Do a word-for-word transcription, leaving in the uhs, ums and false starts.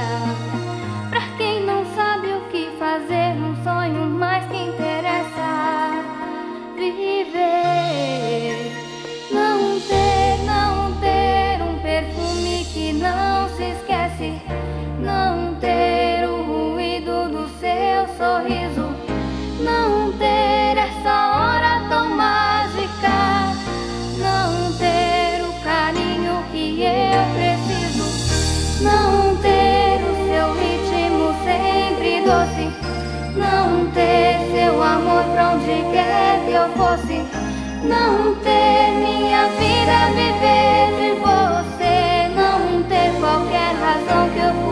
Pra quem não sabe o que fazer num sonho mais que interessa viver. Não ter, não ter um perfume que não se esquece. Não ter o ruído do seu sorriso. Não ter essa hora tão mágica. Não ter o carinho que eu preciso. Não ter o seu ritmo sempre doce. Não ter seu amor pra onde quer que eu fosse. Não ter minha vida viver de você. Não ter qualquer razão que eu